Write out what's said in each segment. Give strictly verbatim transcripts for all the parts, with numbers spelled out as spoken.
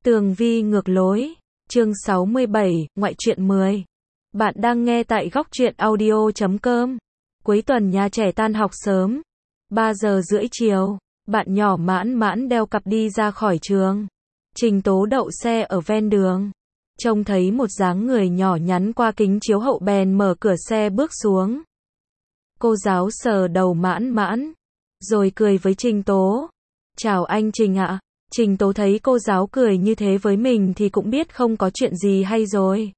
Tường vi ngược lối, chương sáu mươi bảy, ngoại truyện mười. Bạn đang nghe tại góc truyện audio chấm com. Cuối tuần nhà trẻ tan học sớm. ba giờ rưỡi chiều, bạn nhỏ Mãn Mãn đeo cặp đi ra khỏi trường. Trình Tố đậu xe ở ven đường. Trông thấy một dáng người nhỏ nhắn qua kính chiếu hậu bèn mở cửa xe bước xuống. Cô giáo sờ đầu Mãn Mãn, rồi cười với Trình Tố. Chào anh Trình ạ. Trình Tố thấy cô giáo cười như thế với mình thì cũng biết không có chuyện gì hay rồi.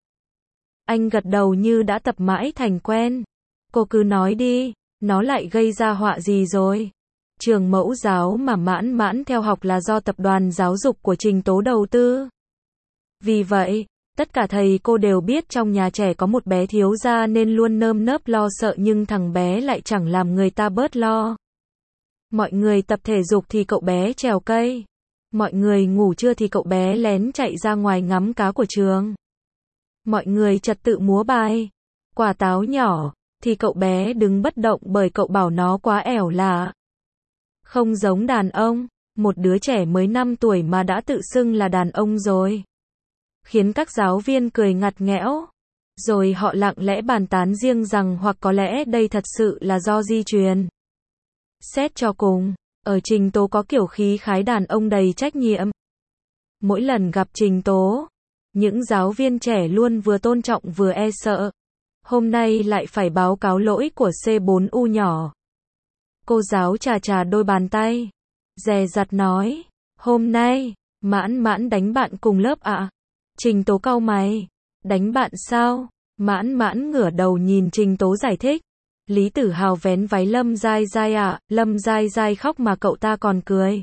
Anh gật đầu như đã tập mãi thành quen. Cô cứ nói đi, nó lại gây ra họa gì rồi? Trường mẫu giáo mà Mãn Mãn theo học là do tập đoàn giáo dục của Trình Tố đầu tư. Vì vậy, tất cả thầy cô đều biết trong nhà trẻ có một bé thiếu gia nên luôn nơm nớp lo sợ, nhưng thằng bé lại chẳng làm người ta bớt lo. Mọi người tập thể dục thì cậu bé trèo cây. Mọi người ngủ trưa thì cậu bé lén chạy ra ngoài ngắm cá của trường. Mọi người trật tự múa bài quả táo nhỏ thì cậu bé đứng bất động bởi cậu bảo nó quá ẻo lả. Không giống đàn ông, một đứa trẻ mới năm tuổi mà đã tự xưng là đàn ông rồi. Khiến các giáo viên cười ngặt nghẽo. Rồi họ lặng lẽ bàn tán riêng rằng hoặc có lẽ đây thật sự là do di truyền. Xét cho cùng, ở Trình Tố có kiểu khí khái đàn ông đầy trách nhiệm. Mỗi lần gặp Trình Tố, những giáo viên trẻ luôn vừa tôn trọng vừa e sợ. Hôm nay lại phải báo cáo lỗi của C bốn U nhỏ. Cô giáo chà chà đôi bàn tay, dè dặt nói, hôm nay, Mãn Mãn đánh bạn cùng lớp ạ? À? Trình Tố cau mày, đánh bạn sao? Mãn Mãn ngửa đầu nhìn Trình Tố giải thích. Lý Tử Hào vén váy Lâm Giai Giai ạ, à, Lâm Giai Giai khóc mà cậu ta còn cười.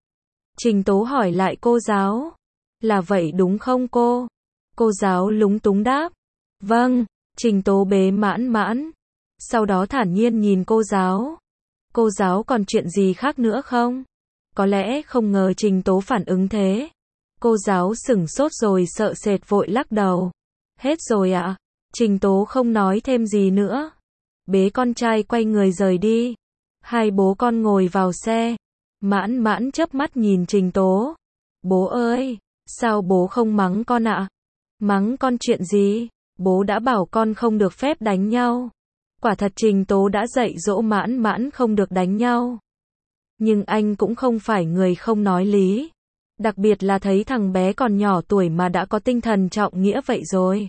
Trình Tố hỏi lại cô giáo, là vậy đúng không cô? Cô giáo lúng túng đáp, vâng. Trình Tố bế Mãn Mãn, sau đó thản nhiên nhìn cô giáo. Cô giáo còn chuyện gì khác nữa không? Có lẽ không ngờ Trình Tố phản ứng thế. Cô giáo sửng sốt rồi sợ sệt vội lắc đầu. Hết rồi ạ. À? Trình Tố không nói thêm gì nữa. Bế con trai quay người rời đi. Hai bố con ngồi vào xe. Mãn Mãn chớp mắt nhìn Trình Tố. Bố ơi, sao bố không mắng con ạ? À? Mắng con chuyện gì? Bố đã bảo con không được phép đánh nhau. Quả thật Trình Tố đã dạy dỗ Mãn Mãn không được đánh nhau. Nhưng anh cũng không phải người không nói lý. Đặc biệt là thấy thằng bé còn nhỏ tuổi mà đã có tinh thần trọng nghĩa vậy rồi.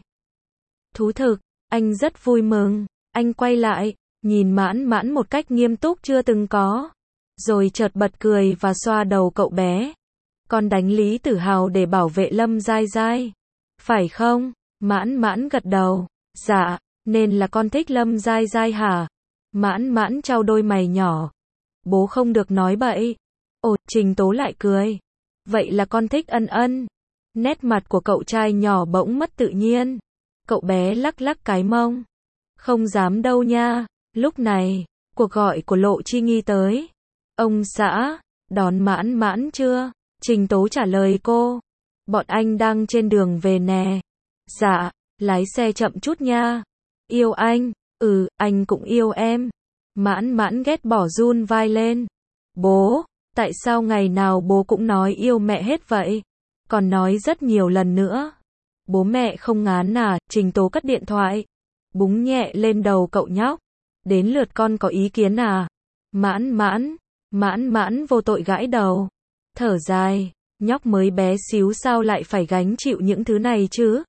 Thú thực, anh rất vui mừng. Anh quay lại, nhìn Mãn Mãn một cách nghiêm túc chưa từng có. Rồi chợt bật cười và xoa đầu cậu bé. Con đánh Lý Tử Hào để bảo vệ Lâm Giai Giai. Phải không? Mãn Mãn gật đầu. Dạ, nên là con thích Lâm Giai Giai hả? Mãn Mãn trao đôi mày nhỏ. Bố không được nói bậy. Ồ, Trình Tố lại cười. Vậy là con thích Ân Ân. Nét mặt của cậu trai nhỏ bỗng mất tự nhiên. Cậu bé lắc lắc cái mông. Không dám đâu nha. Lúc này, cuộc gọi của Lộ Chi Nghi tới. Ông xã, đón Mãn Mãn chưa? Trình Tố trả lời cô. Bọn anh đang trên đường về nè. Dạ, lái xe chậm chút nha. Yêu anh, ừ, anh cũng yêu em. Mãn Mãn ghét bỏ run vai lên. Bố, tại sao ngày nào bố cũng nói yêu mẹ hết vậy? Còn nói rất nhiều lần nữa. Bố mẹ không ngán à? Trình Tố cất điện thoại. Búng nhẹ lên đầu cậu nhóc. Đến lượt con có ý kiến à? Mãn Mãn, Mãn Mãn vô tội gãi đầu. Thở dài, nhóc mới bé xíu sao lại phải gánh chịu những thứ này chứ?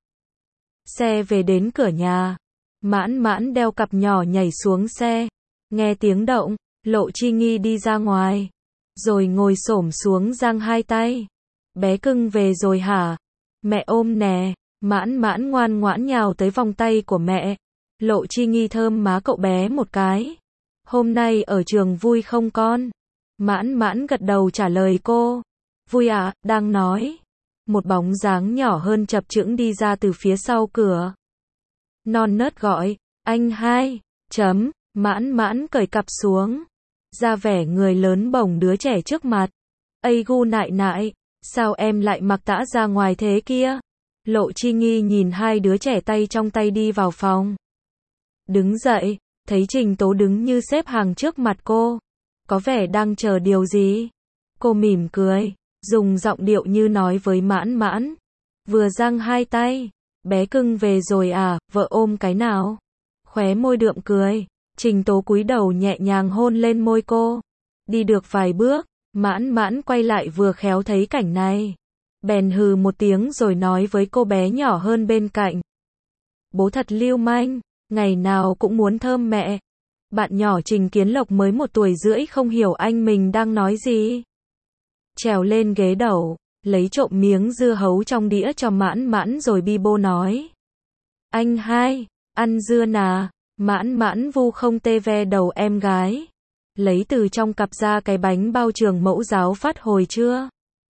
Xe về đến cửa nhà. Mãn Mãn đeo cặp nhỏ nhảy xuống xe. Nghe tiếng động, Lộ Chi Nghi đi ra ngoài. Rồi ngồi xổm xuống giang hai tay. Bé cưng về rồi hả? Mẹ ôm nè. Mãn Mãn ngoan ngoãn nhào tới vòng tay của mẹ. Lộ Chi Nghi thơm má cậu bé một cái. Hôm nay ở trường vui không con? Mãn Mãn gật đầu trả lời cô. Vui ạ, à, đang nói. Một bóng dáng nhỏ hơn chập chững đi ra từ phía sau cửa. Non nớt gọi, anh hai, chấm, Mãn Mãn cởi cặp xuống. Ra vẻ người lớn bồng đứa trẻ trước mặt. Ây gu nại nại, sao em lại mặc tã ra ngoài thế kia? Lộ Chi Nghi nhìn hai đứa trẻ tay trong tay đi vào phòng. Đứng dậy, thấy Trình Tố đứng như xếp hàng trước mặt cô. Có vẻ đang chờ điều gì. Cô mỉm cười. dùng giọng điệu như nói với Mãn Mãn. Vừa giang hai tay, bé cưng về rồi à, vợ ôm cái nào. Khóe môi đượm cười, Trình Tố cúi đầu nhẹ nhàng hôn lên môi cô. Đi được vài bước, Mãn Mãn quay lại vừa khéo thấy cảnh này. Bèn hừ một tiếng rồi nói với cô bé nhỏ hơn bên cạnh. Bố thật lưu manh, ngày nào cũng muốn thơm mẹ. Bạn nhỏ Trình Kiến Lộc mới một tuổi rưỡi không hiểu anh mình đang nói gì. Trèo lên ghế đầu, lấy trộm miếng dưa hấu trong đĩa cho Mãn Mãn rồi bi bô nói. Anh hai, ăn dưa nà. Mãn Mãn vu không tê ve đầu em gái. Lấy từ trong cặp ra cái bánh bao trường mẫu giáo phát hồi chưa?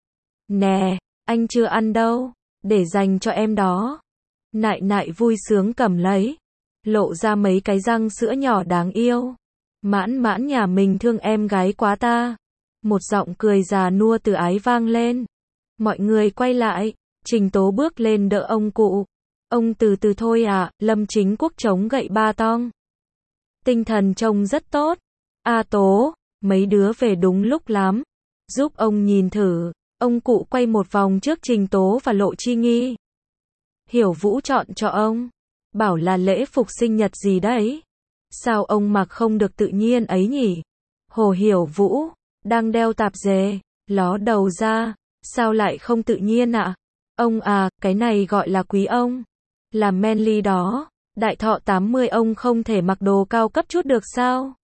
Nè, anh chưa ăn đâu, để dành cho em đó. Nại nại vui sướng cầm lấy, lộ ra mấy cái răng sữa nhỏ đáng yêu. Mãn Mãn nhà mình thương em gái quá ta. Một giọng cười già nua từ ái vang lên. Mọi người quay lại, Trình Tố bước lên đỡ ông cụ. Ông từ từ thôi à, Lâm Chính Quốc chống gậy ba tong. Tinh thần trông rất tốt. A Tố, mấy đứa về đúng lúc lắm. Giúp ông nhìn thử. Ông cụ quay một vòng trước Trình Tố và Lộ Chi Nghi. Hiểu Vũ chọn cho ông. Bảo là lễ phục sinh nhật gì đấy. Sao ông mặc không được tự nhiên ấy nhỉ? Hồ Hiểu Vũ, đang đeo tạp dề, ló đầu ra. Sao lại không tự nhiên ạ? À? Ông à, cái này gọi là quý ông. Là manly đó. Đại thọ tám mươi ông không thể mặc đồ cao cấp chút được sao?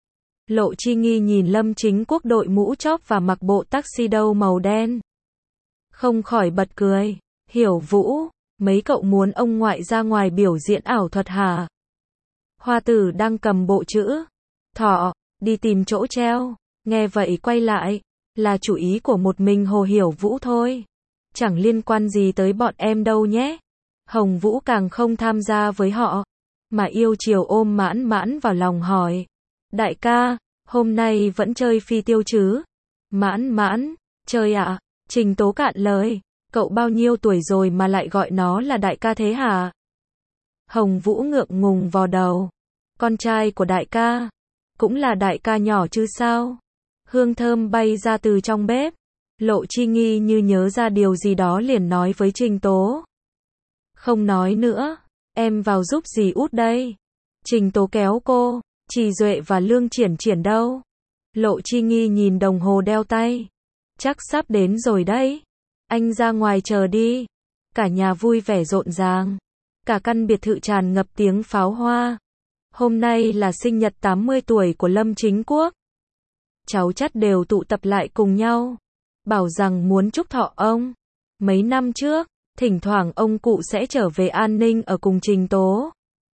Lộ Chi Nghi nhìn Lâm Chính Quốc đội mũ chóp và mặc bộ tuxedo màu đen. Không khỏi bật cười. Hiểu Vũ, mấy cậu muốn ông ngoại ra ngoài biểu diễn ảo thuật hả? Hoa Tử đang cầm bộ chữ thọ, đi tìm chỗ treo. Nghe vậy quay lại. Là chủ ý của một mình Hồ Hiểu Vũ thôi. Chẳng liên quan gì tới bọn em đâu nhé. Hồng Vũ càng không tham gia với họ. Mà yêu chiều ôm Mãn Mãn vào lòng hỏi. Đại ca, hôm nay vẫn chơi phi tiêu chứ? Mãn Mãn, chơi ạ. À? Trình Tố cạn lời. Cậu bao nhiêu tuổi rồi mà lại gọi nó là đại ca thế hả? Hồng Vũ ngượng ngùng vò đầu. Con trai của đại ca. Cũng là đại ca nhỏ chứ sao? Hương thơm bay ra từ trong bếp. Lộ Chi Nghi như nhớ ra điều gì đó liền nói với Trình Tố. Không nói nữa, em vào giúp dì út đây. Trình Tố kéo cô. Trì Duệ và Lương Triển Triển đâu? Lộ Chi Nghi nhìn đồng hồ đeo tay. Chắc sắp đến rồi đấy. Anh ra ngoài chờ đi. Cả nhà vui vẻ rộn ràng. Cả căn biệt thự tràn ngập tiếng pháo hoa. Hôm nay là sinh nhật tám mươi tuổi của Lâm Chính Quốc. Cháu chắt đều tụ tập lại cùng nhau. Bảo rằng muốn chúc thọ ông. Mấy năm trước, thỉnh thoảng ông cụ sẽ trở về an ninh ở cùng Trình Tố.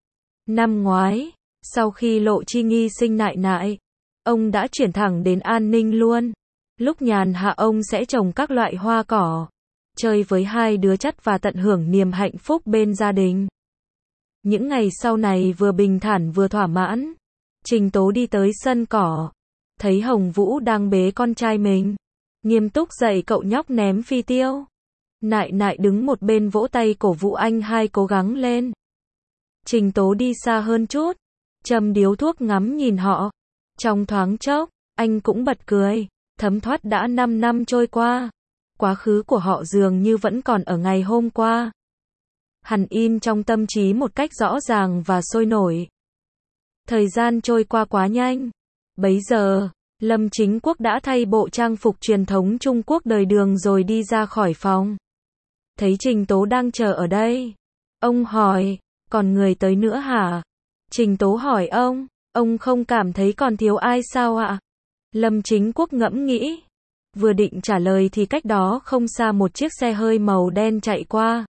Năm ngoái, sau khi Lộ Chi Nghi sinh nại nại, ông đã chuyển thẳng đến an ninh luôn. Lúc nhàn hạ ông sẽ trồng các loại hoa cỏ, chơi với hai đứa chắt và tận hưởng niềm hạnh phúc bên gia đình. Những ngày sau này vừa bình thản vừa thỏa mãn. Trình Tố đi tới sân cỏ, thấy Hồng Vũ đang bế con trai mình, nghiêm túc dạy cậu nhóc ném phi tiêu. Nại nại đứng một bên vỗ tay cổ vũ anh hai cố gắng lên. Trình Tố đi xa hơn chút, châm điếu thuốc ngắm nhìn họ. Trong thoáng chốc, anh cũng bật cười, thấm thoát đã năm năm trôi qua. Quá khứ của họ dường như vẫn còn ở ngày hôm qua. Hằn in trong tâm trí một cách rõ ràng và sôi nổi. Thời gian trôi qua quá nhanh. Bấy giờ, Lâm Chính Quốc đã thay bộ trang phục truyền thống Trung Quốc đời Đường rồi đi ra khỏi phòng. Thấy Trình Tố đang chờ ở đây. Ông hỏi, còn người tới nữa hả? Trình Tố hỏi ông, ông không cảm thấy còn thiếu ai sao ạ? Lâm Chính Quốc ngẫm nghĩ. Vừa định trả lời thì cách đó không xa một chiếc xe hơi màu đen chạy qua.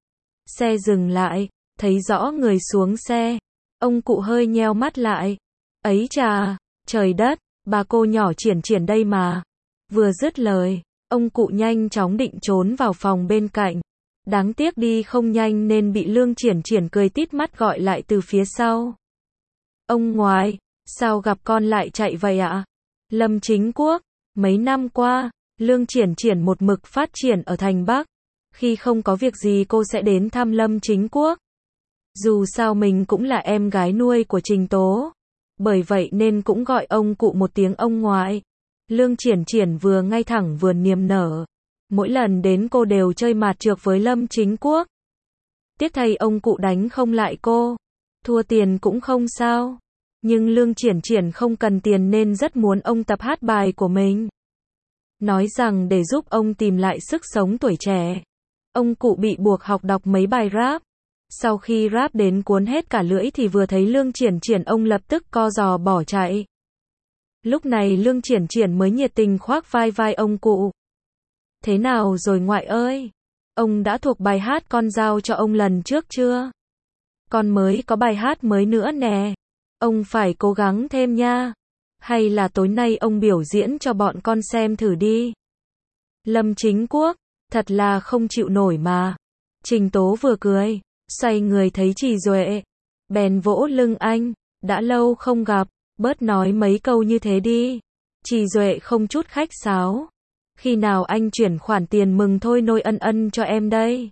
Xe dừng lại, thấy rõ người xuống xe. Ông cụ hơi nheo mắt lại. Ấy chà, trời đất, bà cô nhỏ Triển Triển đây mà. Vừa dứt lời, ông cụ nhanh chóng định trốn vào phòng bên cạnh. Đáng tiếc đi không nhanh nên bị Lương Triển Triển cười tít mắt gọi lại từ phía sau. Ông ngoại, sao gặp con lại chạy vậy ạ? Lâm Chính Quốc, mấy năm qua, Lương Triển Triển một mực phát triển ở thành Bắc. Khi không có việc gì cô sẽ đến thăm Lâm Chính Quốc. Dù sao mình cũng là em gái nuôi của Trình Tố. Bởi vậy nên cũng gọi ông cụ một tiếng ông ngoại. Lương Triển Triển vừa ngay thẳng vừa niềm nở. Mỗi lần đến cô đều chơi mạt trược với Lâm Chính Quốc. Tiếc thay ông cụ đánh không lại cô. Thua tiền cũng không sao. Nhưng Lương Triển Triển không cần tiền nên rất muốn ông tập hát bài của mình. Nói rằng để giúp ông tìm lại sức sống tuổi trẻ. Ông cụ bị buộc học đọc mấy bài rap. Sau khi rap đến cuốn hết cả lưỡi thì vừa thấy Lương Triển Triển ông lập tức co giò bỏ chạy. Lúc này Lương Triển Triển mới nhiệt tình khoác vai vai ông cụ. Thế nào rồi ngoại ơi? Ông đã thuộc bài hát con giao cho ông lần trước chưa? Con mới có bài hát mới nữa nè. Ông phải cố gắng thêm nha. Hay là tối nay ông biểu diễn cho bọn con xem thử đi. Lâm Chính Quốc, thật là không chịu nổi mà. Trình Tố vừa cười, xoay người thấy Trì Duệ. Bèn vỗ lưng anh, đã lâu không gặp, bớt nói mấy câu như thế đi. Trì Duệ không chút khách sáo. Khi nào anh chuyển khoản tiền mừng thôi nôi Ân Ân cho em đây?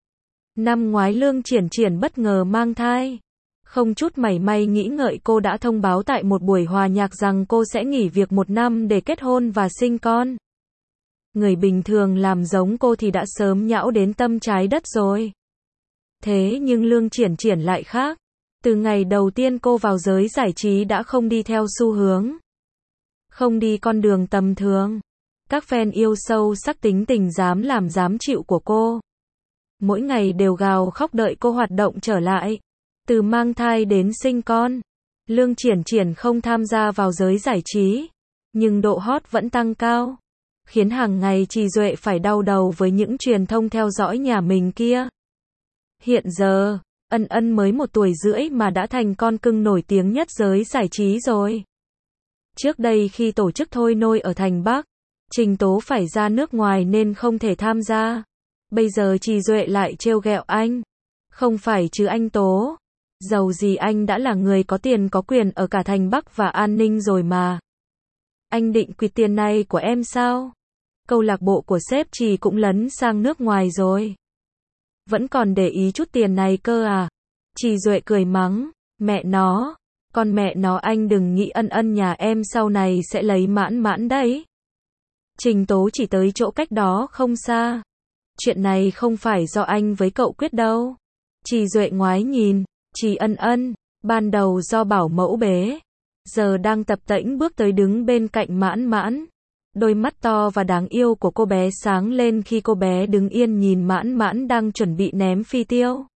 Năm ngoái Lương Triển Triển bất ngờ mang thai. Không chút mảy may nghĩ ngợi cô đã thông báo tại một buổi hòa nhạc rằng cô sẽ nghỉ việc một năm để kết hôn và sinh con. Người bình thường làm giống cô thì đã sớm nhão đến tâm trái đất rồi. Thế nhưng Lương Triển Triển lại khác. Từ ngày đầu tiên cô vào giới giải trí đã không đi theo xu hướng. Không đi con đường tầm thường. Các fan yêu sâu sắc tính tình dám làm dám chịu của cô. Mỗi ngày đều gào khóc đợi cô hoạt động trở lại. Từ mang thai đến sinh con, Lương Triển Triển không tham gia vào giới giải trí, nhưng độ hot vẫn tăng cao, khiến hàng ngày Trì Duệ phải đau đầu với những truyền thông theo dõi nhà mình kia. Hiện giờ, Ân Ân mới một tuổi rưỡi mà đã thành con cưng nổi tiếng nhất giới giải trí rồi. Trước đây khi tổ chức thôi nôi ở thành Bắc, Trình Tố phải ra nước ngoài nên không thể tham gia. Bây giờ Trì Duệ lại trêu ghẹo anh. Không phải chứ anh Tố. Dầu gì anh đã là người có tiền có quyền ở cả thành Bắc và an ninh rồi mà. Anh định quỵt tiền này của em sao? Câu lạc bộ của sếp Trì cũng lấn sang nước ngoài rồi. Vẫn còn để ý chút tiền này cơ à? Trì Duệ cười mắng, mẹ nó, con mẹ nó anh đừng nghĩ Ân Ân nhà em sau này sẽ lấy Mãn Mãn đấy. Trình Tố chỉ tới chỗ cách đó không xa. Chuyện này không phải do anh với cậu quyết đâu. Trì Duệ ngoái nhìn, Trì Ân Ân, ban đầu do bảo mẫu bế, giờ đang tập tễnh bước tới đứng bên cạnh Mãn Mãn. Đôi mắt to và đáng yêu của cô bé sáng lên khi cô bé đứng yên nhìn Mãn Mãn đang chuẩn bị ném phi tiêu.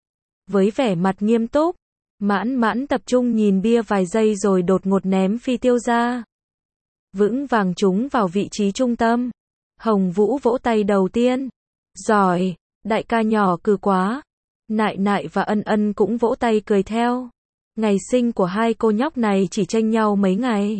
Với vẻ mặt nghiêm túc, Mãn Mãn tập trung nhìn bia vài giây rồi đột ngột ném phi tiêu ra. Vững vàng trúng vào vị trí trung tâm. Hồng Vũ vỗ tay đầu tiên. Giỏi, đại ca nhỏ cừ quá. Nại Nại và Ân Ân cũng vỗ tay cười theo. Ngày sinh của hai cô nhóc này chỉ chênh nhau mấy ngày.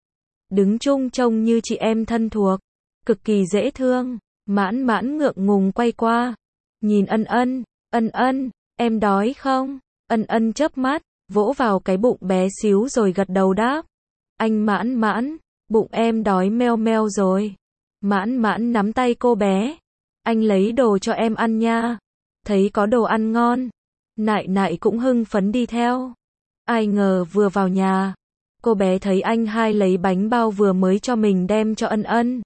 Đứng chung trông như chị em thân thuộc, cực kỳ dễ thương. Mãn Mãn ngượng ngùng quay qua, nhìn Ân Ân, Ân Ân, em đói không? Ân Ân chớp mắt, vỗ vào cái bụng bé xíu rồi gật đầu đáp. Anh Mãn Mãn, bụng em đói meo meo rồi. Mãn Mãn nắm tay cô bé. Anh lấy đồ cho em ăn nha. Thấy có đồ ăn ngon. Nại Nại cũng hưng phấn đi theo. Ai ngờ vừa vào nhà, cô bé thấy anh hai lấy bánh bao vừa mới cho mình đem cho Ân Ân.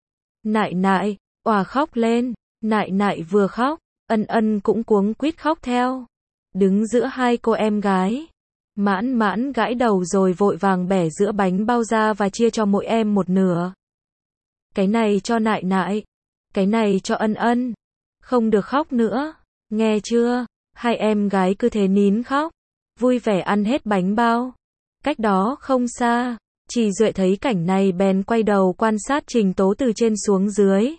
Nại Nại, òa khóc lên. Nại Nại vừa khóc, Ân Ân cũng cuống quýt khóc theo. Đứng giữa hai cô em gái. Mãn Mãn gãi đầu rồi vội vàng bẻ giữa bánh bao ra và chia cho mỗi em một nửa. Cái này cho Nại Nại, cái này cho Ân Ân. Không được khóc nữa, nghe chưa? Hai em gái cứ thế nín khóc, vui vẻ ăn hết bánh bao. Cách đó không xa, Trì Duệ thấy cảnh này bèn quay đầu quan sát Trình Tố từ trên xuống dưới.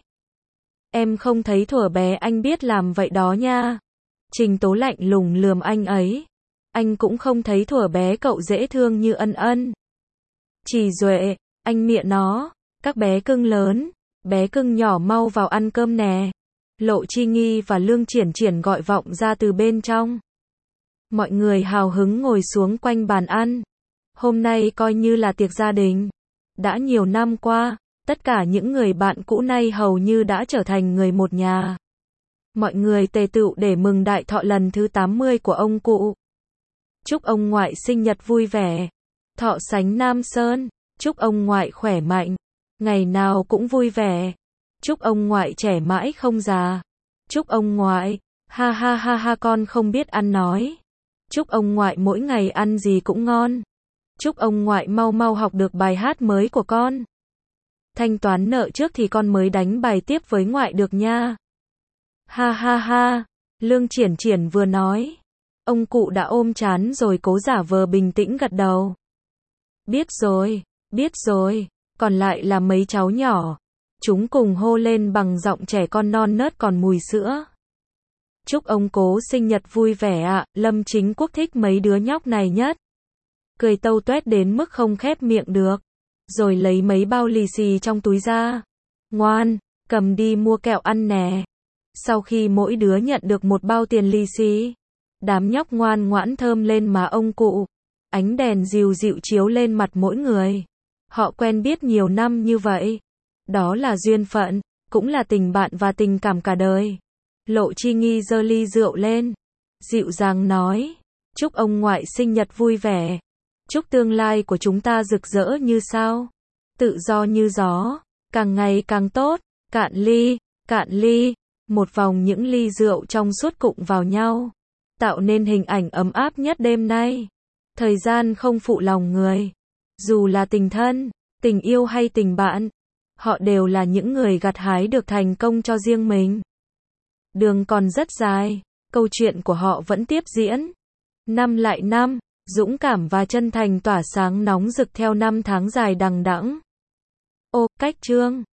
Em không thấy thuở bé anh biết làm vậy đó nha. Trình Tố lạnh lùng lườm anh ấy. Anh cũng không thấy thuở bé cậu dễ thương như Ân Ân. Trì Duệ, anh mịa nó, các bé cưng lớn, bé cưng nhỏ mau vào ăn cơm nè. Lộ Chi Nghi và Lương Triển Triển gọi vọng ra từ bên trong. Mọi người hào hứng ngồi xuống quanh bàn ăn. Hôm nay coi như là tiệc gia đình. Đã nhiều năm qua, tất cả những người bạn cũ nay hầu như đã trở thành người một nhà. Mọi người tề tựu để mừng đại thọ lần thứ tám mươi của ông cụ. Chúc ông ngoại sinh nhật vui vẻ. Thọ sánh Nam Sơn. Chúc ông ngoại khỏe mạnh. ngày nào cũng vui vẻ. Chúc ông ngoại trẻ mãi không già. Chúc ông ngoại, ha ha ha ha con không biết ăn nói. Chúc ông ngoại mỗi ngày ăn gì cũng ngon. Chúc ông ngoại mau mau học được bài hát mới của con. Thanh toán nợ trước thì con mới đánh bài tiếp với ngoại được nha. Ha ha ha, Lương Triển Triển vừa nói. Ông cụ đã ôm trán rồi cố giả vờ bình tĩnh gật đầu. Biết rồi, biết rồi, còn lại là mấy cháu nhỏ. Chúng cùng hô lên bằng giọng trẻ con non nớt còn mùi sữa. Chúc ông cố sinh nhật vui vẻ ạ, à, Lâm Chính Quốc thích mấy đứa nhóc này nhất. Cười tâu tuét đến mức không khép miệng được. Rồi lấy mấy bao lì xì trong túi ra. Ngoan, cầm đi mua kẹo ăn nè. Sau khi mỗi đứa nhận được một bao tiền lì xì, đám nhóc ngoan ngoãn thơm lên má ông cụ. Ánh đèn dịu dịu chiếu lên mặt mỗi người. Họ quen biết nhiều năm như vậy. Đó là duyên phận, cũng là tình bạn và tình cảm cả đời. Lộ Chi Nghi giơ ly rượu lên, dịu dàng nói, chúc ông ngoại sinh nhật vui vẻ. Chúc tương lai của chúng ta rực rỡ như sao, tự do như gió, càng ngày càng tốt. Cạn ly, cạn ly. Một vòng những ly rượu trong suốt cụng vào nhau, tạo nên hình ảnh ấm áp nhất đêm nay. Thời gian không phụ lòng người. Dù là tình thân, tình yêu hay tình bạn, họ đều là những người gặt hái được thành công cho riêng mình. Đường còn rất dài, câu chuyện của họ vẫn tiếp diễn. Năm lại năm, dũng cảm và chân thành tỏa sáng nóng rực theo năm tháng dài đằng đẵng. Ô, cách chương